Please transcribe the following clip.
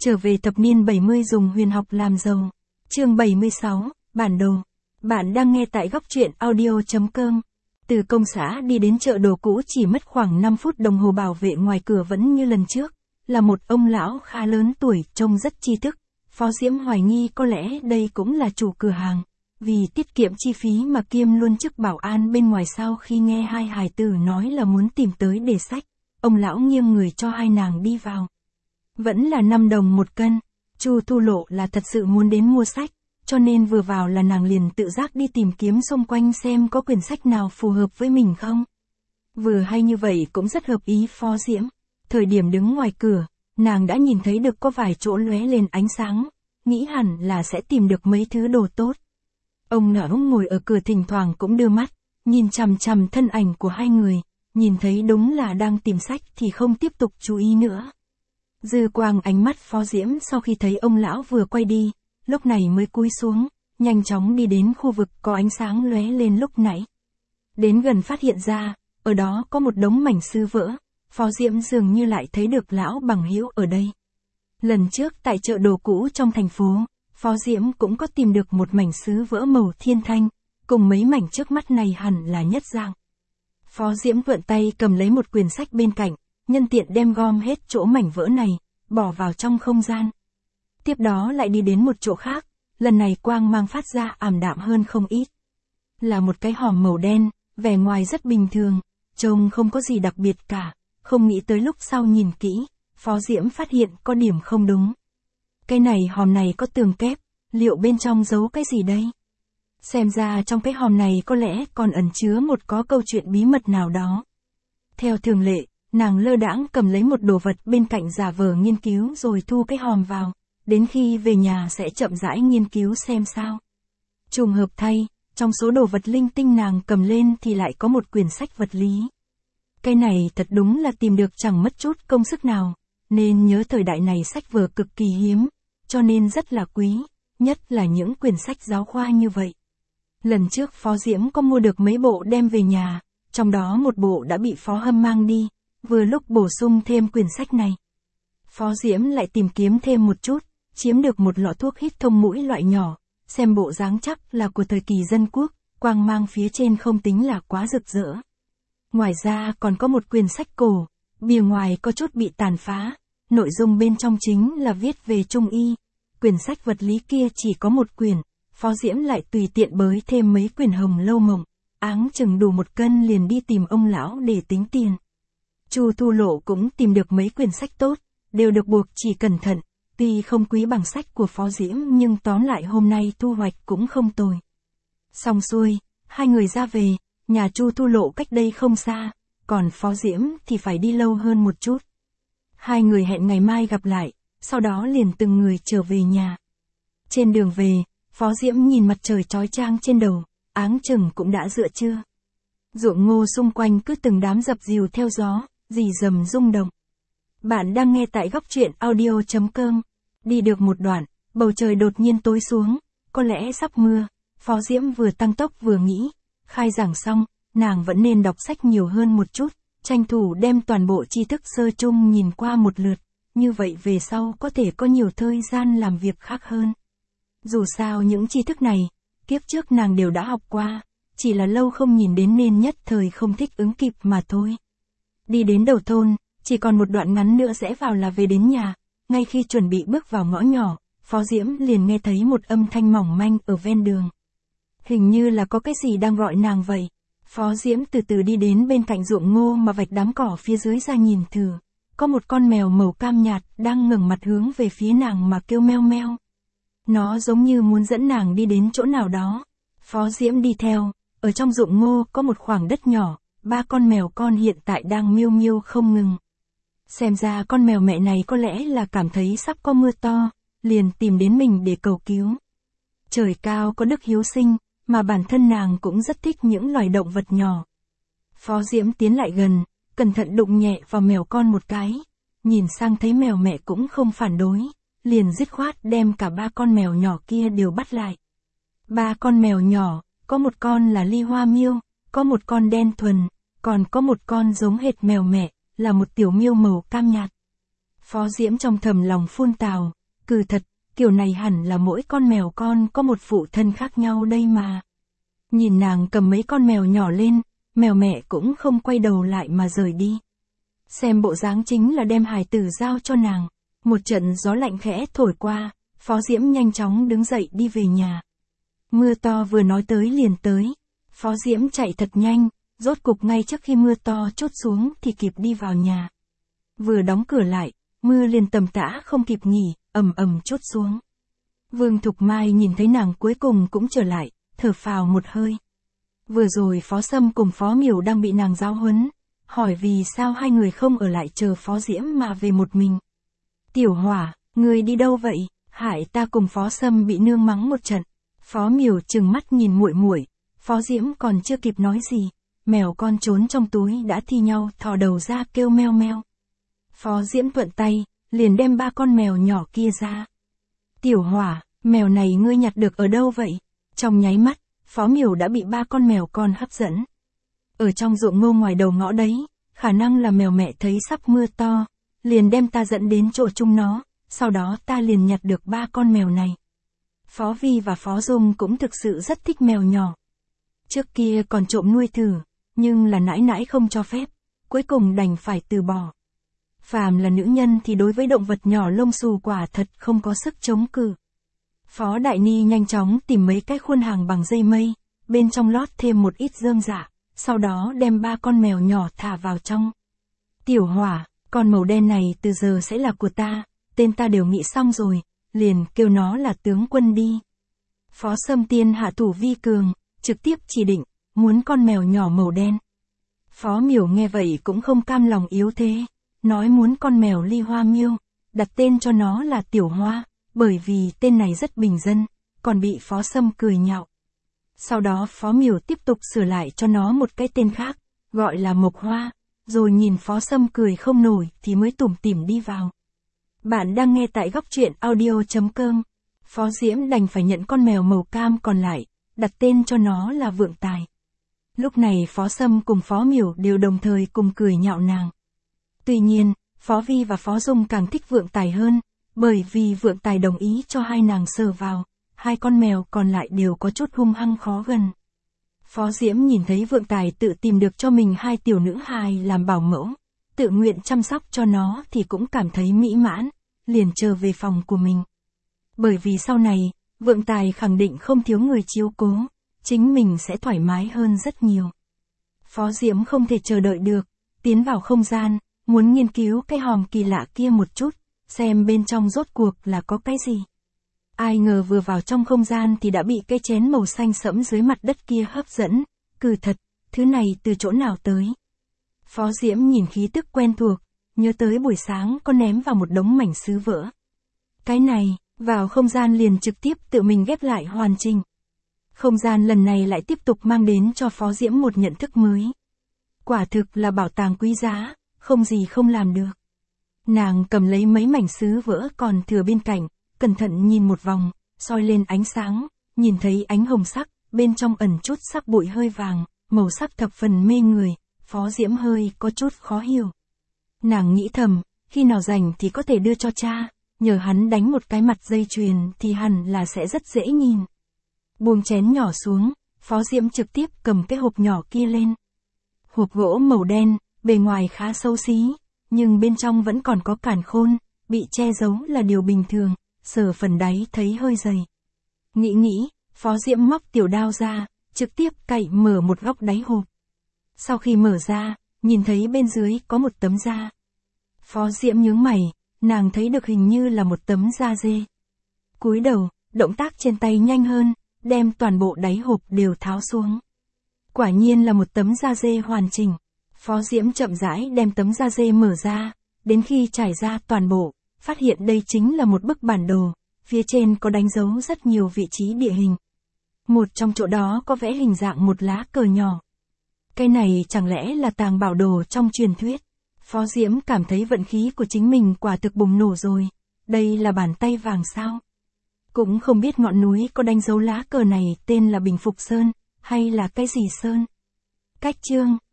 Trở về thập niên 70 dùng huyền học làm giàu. Chương 76, bản đồ. Bạn đang nghe tại góc truyện audio.com. Từ công xã đi đến chợ đồ cũ chỉ mất khoảng 5 phút đồng hồ, bảo vệ ngoài cửa vẫn như lần trước, là một ông lão khá lớn tuổi, trông rất tri thức. Phó Diễm hoài nghi có lẽ đây cũng là chủ cửa hàng, vì tiết kiệm chi phí mà kiêm luôn chức bảo an bên ngoài. Sau khi nghe hai hài tử nói là muốn tìm tới để sách, ông lão nghiêng người cho hai nàng đi vào. Vẫn là 5 đồng một cân. Chu Thu Lộ là thật sự muốn đến mua sách, cho nên vừa vào là nàng liền tự giác đi tìm kiếm xung quanh xem có quyển sách nào phù hợp với mình không. Vừa hay như vậy cũng rất hợp ý Phó Diễm. Thời điểm đứng ngoài cửa, nàng đã nhìn thấy được có vài chỗ lóe lên ánh sáng, nghĩ hẳn là sẽ tìm được mấy thứ đồ tốt. Ông lão ngồi ở cửa thỉnh thoảng cũng đưa mắt, nhìn chằm chằm thân ảnh của hai người, nhìn thấy đúng là đang tìm sách thì không tiếp tục chú ý nữa. Dư quang ánh mắt Phó Diễm sau khi thấy ông lão vừa quay đi, lúc này mới cúi xuống, nhanh chóng đi đến khu vực có ánh sáng lóe lên lúc nãy. Đến gần phát hiện ra, ở đó có một đống mảnh sứ vỡ, Phó Diễm dường như lại thấy được lão bằng hữu ở đây. Lần trước tại chợ đồ cũ trong thành phố, Phó Diễm cũng có tìm được một mảnh sứ vỡ màu thiên thanh, cùng mấy mảnh trước mắt này hẳn là nhất dạng. Phó Diễm vươn tay cầm lấy một quyển sách bên cạnh, nhân tiện đem gom hết chỗ mảnh vỡ này, bỏ vào trong không gian. Tiếp đó lại đi đến một chỗ khác, lần này quang mang phát ra ảm đạm hơn không ít. Là một cái hòm màu đen, vẻ ngoài rất bình thường, trông không có gì đặc biệt cả, không nghĩ tới lúc sau nhìn kỹ, Phó Diễm phát hiện có điểm không đúng. Cái này hòm này có tường kép, liệu bên trong giấu cái gì đây? Xem ra trong cái hòm này có lẽ còn ẩn chứa có câu chuyện bí mật nào đó. Theo thường lệ, nàng lơ đãng cầm lấy một đồ vật bên cạnh giả vờ nghiên cứu rồi thu cái hòm vào, đến khi về nhà sẽ chậm rãi nghiên cứu xem sao. Trùng hợp thay, trong số đồ vật linh tinh nàng cầm lên thì lại có một quyển sách vật lý. Cái này thật đúng là tìm được chẳng mất chút công sức nào, nên nhớ thời đại này sách vở cực kỳ hiếm, cho nên rất là quý, nhất là những quyển sách giáo khoa như vậy. Lần trước Phó Diễm có mua được mấy bộ đem về nhà, trong đó một bộ đã bị Phó Hâm mang đi, vừa lúc bổ sung thêm quyển sách này. Phó Diễm lại tìm kiếm thêm một chút, chiếm được một lọ thuốc hít thông mũi loại nhỏ, xem bộ dáng chắc là của thời kỳ dân quốc, quang mang phía trên không tính là quá rực rỡ. Ngoài ra còn có một quyển sách cổ, bìa ngoài có chút bị tàn phá, nội dung bên trong chính là viết về Trung y. Quyển sách vật lý kia chỉ có một quyển, Phó Diễm lại tùy tiện bới thêm mấy quyển Hồng Lâu Mộng, áng chừng đủ 1 cân liền đi tìm ông lão để tính tiền. Chu Thu Lộ cũng tìm được mấy quyển sách tốt, đều được buộc chỉ cẩn thận, tuy không quý bằng sách của Phó Diễm nhưng tóm lại hôm nay thu hoạch cũng không tồi. Xong xuôi, hai người ra về, nhà Chu Thu Lộ cách đây không xa, còn Phó Diễm thì phải đi lâu hơn một chút. Hai người hẹn ngày mai gặp lại, sau đó liền từng người trở về nhà. Trên đường về, Phó Diễm nhìn mặt trời chói chang trên đầu, áng chừng cũng đã giữa trưa. Ruộng ngô xung quanh cứ từng đám dập dìu theo gió, rì rầm rung động. Bạn đang nghe tại góc truyện audio.com. Đi được một đoạn, bầu trời đột nhiên tối xuống, có lẽ sắp mưa. Phó Diễm vừa tăng tốc vừa nghĩ, khai giảng xong, nàng vẫn nên đọc sách nhiều hơn một chút, tranh thủ đem toàn bộ tri thức sơ chung nhìn qua một lượt, như vậy về sau có thể có nhiều thời gian làm việc khác hơn. Dù sao những tri thức này, kiếp trước nàng đều đã học qua, chỉ là lâu không nhìn đến nên nhất thời không thích ứng kịp mà thôi. Đi đến đầu thôn, chỉ còn một đoạn ngắn nữa rẽ vào là về đến nhà, ngay khi chuẩn bị bước vào ngõ nhỏ, Phó Diễm liền nghe thấy một âm thanh mỏng manh ở ven đường. Hình như là có cái gì đang gọi nàng vậy. Phó Diễm từ từ đi đến bên cạnh ruộng ngô mà vạch đám cỏ phía dưới ra nhìn thử, có một con mèo màu cam nhạt đang ngẩng mặt hướng về phía nàng mà kêu meo meo. Nó giống như muốn dẫn nàng đi đến chỗ nào đó. Phó Diễm đi theo, ở trong ruộng ngô có một khoảng đất nhỏ, 3 con mèo con hiện tại đang miêu miêu không ngừng. Xem ra con mèo mẹ này có lẽ là cảm thấy sắp có mưa to, liền tìm đến mình để cầu cứu. Trời cao có đức hiếu sinh, mà bản thân nàng cũng rất thích những loài động vật nhỏ. Phó Diễm tiến lại gần, cẩn thận đụng nhẹ vào mèo con một cái, nhìn sang thấy mèo mẹ cũng không phản đối, liền dứt khoát đem cả 3 con mèo nhỏ kia đều bắt lại. 3 con mèo nhỏ, có một con là ly hoa miêu, có một con đen thuần, còn có một con giống hệt mèo mẹ, là một tiểu miêu màu cam nhạt. Phó Diễm trong thầm lòng phun tào, cừ thật, kiểu này hẳn là mỗi con mèo con có một phụ thân khác nhau đây mà. Nhìn nàng cầm mấy con mèo nhỏ lên, mèo mẹ cũng không quay đầu lại mà rời đi. Xem bộ dáng chính là đem hài tử giao cho nàng. Một trận gió lạnh khẽ thổi qua, Phó Diễm nhanh chóng đứng dậy đi về nhà. Mưa to vừa nói tới liền tới. Phó Diễm chạy thật nhanh, rốt cục ngay trước khi mưa to trút xuống thì kịp đi vào nhà. Vừa đóng cửa lại, mưa liền tầm tã không kịp nghỉ, ầm ầm trút xuống. Vương Thục Mai nhìn thấy nàng cuối cùng cũng trở lại, thở phào một hơi. Vừa rồi Phó Sâm cùng Phó Miểu đang bị nàng giáo huấn, hỏi vì sao hai người không ở lại chờ Phó Diễm mà về một mình. Tiểu Hỏa, ngươi đi đâu vậy? Hại ta cùng Phó Sâm bị nương mắng một trận. Phó Miểu trừng mắt nhìn muội muội, Phó Diễm còn chưa kịp nói gì, mèo con trốn trong túi đã thi nhau thò đầu ra kêu meo meo. Phó Diễm thuận tay, liền đem 3 con mèo nhỏ kia ra. Tiểu Hỏa, mèo này ngươi nhặt được ở đâu vậy? Trong nháy mắt, Phó Miểu đã bị 3 con mèo con hấp dẫn. Ở trong ruộng ngô ngoài đầu ngõ đấy, khả năng là mèo mẹ thấy sắp mưa to, liền đem ta dẫn đến chỗ chung nó, sau đó ta liền nhặt được 3 con mèo này. Phó Vi và Phó Dung cũng thực sự rất thích mèo nhỏ. Trước kia còn trộm nuôi thử, nhưng là nãi nãi không cho phép, cuối cùng đành phải từ bỏ. Phàm là nữ nhân thì đối với động vật nhỏ lông xù quả thật không có sức chống cự. Phó Đại Ni nhanh chóng tìm mấy cái khuôn hàng bằng dây mây, bên trong lót thêm một ít rơm rạ, sau đó đem 3 con mèo nhỏ thả vào trong. Tiểu Hỏa, con màu đen này từ giờ sẽ là của ta, tên ta đều nghĩ xong rồi, liền kêu nó là tướng quân đi. Phó Sâm Tiên hạ thủ vi cường, trực tiếp chỉ định, muốn con mèo nhỏ màu đen. Phó Miểu nghe vậy cũng không cam lòng yếu thế, nói muốn con mèo Ly Hoa Miêu, đặt tên cho nó là Tiểu Hoa, bởi vì tên này rất bình dân, còn bị Phó Sâm cười nhạo. Sau đó Phó Miểu tiếp tục sửa lại cho nó một cái tên khác, gọi là Mộc Hoa, rồi nhìn Phó Sâm cười không nổi thì mới tủm tỉm đi vào. Bạn đang nghe tại góc truyện audio.com. Phó Diễm đành phải nhận con mèo màu cam còn lại, đặt tên cho nó là Vượng Tài. Lúc này Phó Sâm cùng Phó Miểu đều đồng thời cùng cười nhạo nàng. Tuy nhiên, Phó Vi và Phó Dung càng thích Vượng Tài hơn, bởi vì Vượng Tài đồng ý cho hai nàng sờ vào, 2 con mèo còn lại đều có chút hung hăng khó gần. Phó Diễm nhìn thấy Vượng Tài tự tìm được cho mình 2 tiểu nữ hài làm bảo mẫu, tự nguyện chăm sóc cho nó thì cũng cảm thấy mỹ mãn, liền trở về phòng của mình. Bởi vì sau này, Vượng Tài khẳng định không thiếu người chiếu cố, chính mình sẽ thoải mái hơn rất nhiều. Phó Diễm không thể chờ đợi được, tiến vào không gian, muốn nghiên cứu cái hòm kỳ lạ kia một chút, xem bên trong rốt cuộc là có cái gì. Ai ngờ vừa vào trong không gian thì đã bị cái chén màu xanh sẫm dưới mặt đất kia hấp dẫn, cừ thật, thứ này từ chỗ nào tới. Phó Diễm nhìn khí tức quen thuộc, nhớ tới buổi sáng có ném vào một đống mảnh sứ vỡ. Cái này, vào không gian liền trực tiếp tự mình ghép lại hoàn chỉnh. Không gian lần này lại tiếp tục mang đến cho Phó Diễm một nhận thức mới. Quả thực là bảo tàng quý giá, không gì không làm được. Nàng cầm lấy mấy mảnh sứ vỡ còn thừa bên cạnh, cẩn thận nhìn một vòng, soi lên ánh sáng, nhìn thấy ánh hồng sắc, bên trong ẩn chút sắc bụi hơi vàng, màu sắc thập phần mê người, Phó Diễm hơi có chút khó hiểu. Nàng nghĩ thầm, khi nào rảnh thì có thể đưa cho cha, nhờ hắn đánh một cái mặt dây chuyền thì hẳn là sẽ rất dễ nhìn. Buông chén nhỏ xuống, Phó Diễm trực tiếp cầm cái hộp nhỏ kia lên. Hộp gỗ màu đen, bề ngoài khá xấu xí, nhưng bên trong vẫn còn có càn khôn, bị che giấu là điều bình thường, sờ phần đáy thấy hơi dày. Nghĩ, Phó Diễm móc tiểu đao ra, trực tiếp cạy mở một góc đáy hộp. Sau khi mở ra, nhìn thấy bên dưới có một tấm da. Phó Diễm nhướng mày, nàng thấy được hình như là một tấm da dê. Cúi đầu, động tác trên tay nhanh hơn, đem toàn bộ đáy hộp đều tháo xuống. Quả nhiên là một tấm da dê hoàn chỉnh. Phó Diễm chậm rãi đem tấm da dê mở ra, đến khi trải ra toàn bộ, phát hiện đây chính là một bức bản đồ, phía trên có đánh dấu rất nhiều vị trí địa hình. Một trong chỗ đó có vẽ hình dạng một lá cờ nhỏ. Cái này chẳng lẽ là tàng bảo đồ trong truyền thuyết? Phó Diễm cảm thấy vận khí của chính mình quả thực bùng nổ rồi. Đây là bàn tay vàng sao? Cũng không biết ngọn núi có đánh dấu lá cờ này tên là Bình Phục Sơn, hay là cái gì Sơn? Cách chương